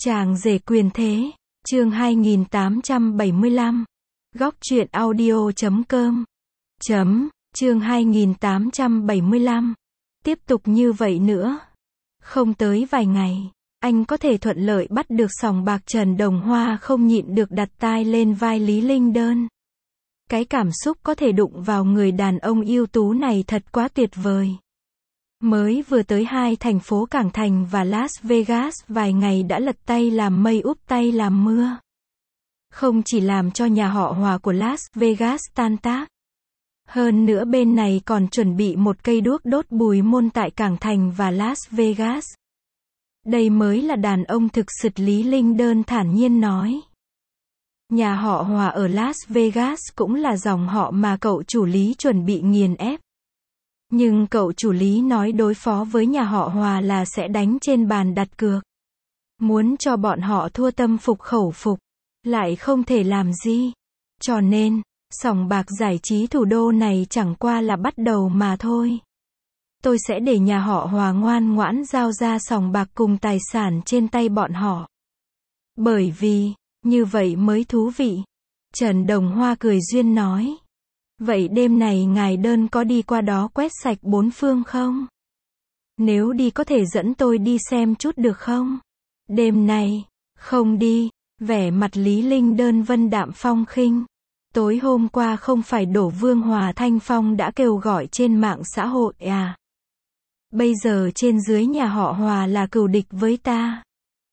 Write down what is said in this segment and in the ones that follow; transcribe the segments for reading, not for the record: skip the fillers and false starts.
Chàng rể quyền thế, chương 2875. Góc truyện audio.com. Chương 2875. Tiếp tục như vậy nữa. Không tới vài ngày, anh có thể thuận lợi bắt được sòng bạc. Trần Đồng Hoa không nhịn được đặt tai lên vai Lý Linh Đơn. Cái cảm xúc có thể đụng vào người đàn ông ưu tú này thật quá tuyệt vời. Mới vừa tới hai thành phố Cảng Thành và Las Vegas vài ngày đã lật tay làm mây úp tay làm mưa. Không chỉ làm cho nhà họ Hòa của Las Vegas tan tác. Hơn nữa bên này còn chuẩn bị một cây đuốc đốt bùi môn tại Cảng Thành và Las Vegas. Đây mới là đàn ông thực sự, Lý Linh Đơn thản nhiên nói. Nhà họ Hòa ở Las Vegas cũng là dòng họ mà cậu chủ Lý chuẩn bị nghiền ép. Nhưng cậu chủ Lý nói đối phó với nhà họ Hòa là sẽ đánh trên bàn đặt cược. Muốn cho bọn họ thua tâm phục khẩu phục, lại không thể làm gì. Cho nên, sòng bạc giải trí thủ đô này chẳng qua là bắt đầu mà thôi. Tôi sẽ để nhà họ Hòa ngoan ngoãn giao ra sòng bạc cùng tài sản trên tay bọn họ. Bởi vì, như vậy mới thú vị. Trần Đồng Hoa cười duyên nói. Vậy đêm này ngài Đơn có đi qua đó quét sạch bốn phương không? Nếu đi có thể dẫn tôi đi xem chút được không? Đêm này, không đi. Vẻ mặt Lý Linh Đơn vân đạm phong khinh. Tối hôm qua không phải Đỗ Vương Hòa Thanh Phong đã kêu gọi trên mạng xã hội à? Bây giờ trên dưới nhà họ Hòa là cừu địch với ta.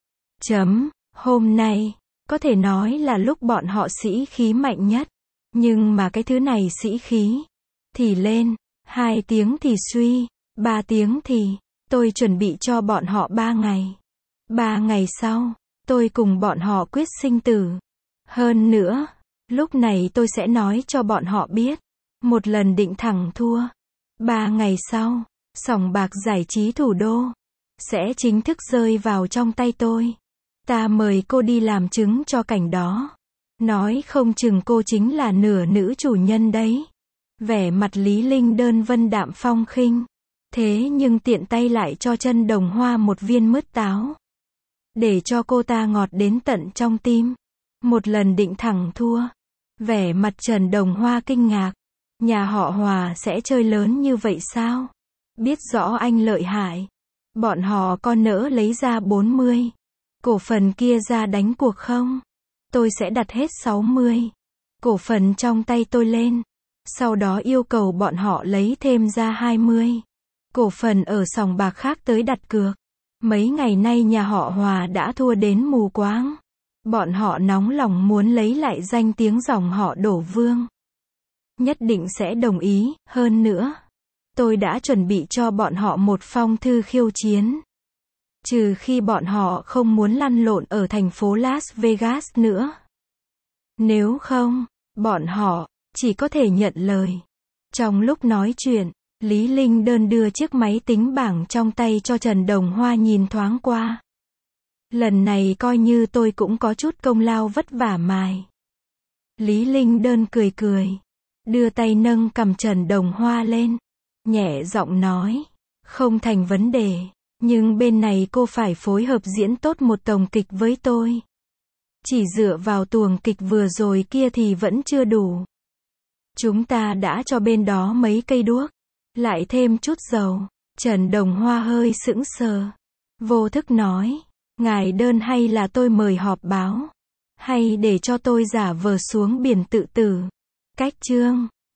Hôm nay, có thể nói là lúc bọn họ sĩ khí mạnh nhất. Nhưng mà cái thứ này sĩ khí thì lên, 2 tiếng thì suy, 3 tiếng thì, tôi chuẩn bị cho bọn họ 3 ngày. 3 ngày sau, tôi cùng bọn họ quyết sinh tử. Hơn nữa, lúc này tôi sẽ nói cho bọn họ biết, một lần định thẳng thua. 3 ngày sau, sòng bạc giải trí thủ đô sẽ chính thức rơi vào trong tay tôi. Ta mời cô đi làm chứng cho cảnh đó. Nói không chừng cô chính là nửa nữ chủ nhân đấy. Vẻ mặt Lý Linh Đơn vân đạm phong khinh. Thế nhưng tiện tay lại cho Trần Đồng Hoa một viên mứt táo. Để cho cô ta ngọt đến tận trong tim. Một lần định thẳng thua. Vẻ mặt Trần Đồng Hoa kinh ngạc. Nhà họ Hòa sẽ chơi lớn như vậy sao? Biết rõ anh lợi hại. Bọn họ có nỡ lấy ra 40 cổ phần kia ra đánh cuộc không? Tôi sẽ đặt hết 60 cổ phần trong tay tôi lên. Sau đó yêu cầu bọn họ lấy thêm ra 20 cổ phần ở sòng bạc khác tới đặt cược. Mấy ngày nay nhà họ Hòa đã thua đến mù quáng. Bọn họ nóng lòng muốn lấy lại danh tiếng dòng họ Đỗ Vương. Nhất định sẽ đồng ý. Hơn nữa, tôi đã chuẩn bị cho bọn họ một phong thư khiêu chiến. Trừ khi bọn họ không muốn lăn lộn ở thành phố Las Vegas nữa. Nếu không, bọn họ chỉ có thể nhận lời. Trong lúc nói chuyện, Lý Linh Đơn đưa chiếc máy tính bảng trong tay cho Trần Đồng Hoa nhìn thoáng qua. Lần này coi như tôi cũng có chút công lao vất vả mài. Lý Linh Đơn cười cười, đưa tay nâng cằm Trần Đồng Hoa lên, nhẹ giọng nói, không thành vấn đề. Nhưng bên này cô phải phối hợp diễn tốt một tuồng kịch với tôi. Chỉ dựa vào tuồng kịch vừa rồi kia thì vẫn chưa đủ. Chúng ta đã cho bên đó mấy cây đuốc, lại thêm chút dầu. Trần Đồng Hoa hơi sững sờ. Vô thức nói, ngài Đơn hay là tôi mời họp báo? Hay để cho tôi giả vờ xuống biển tự tử? Cách chương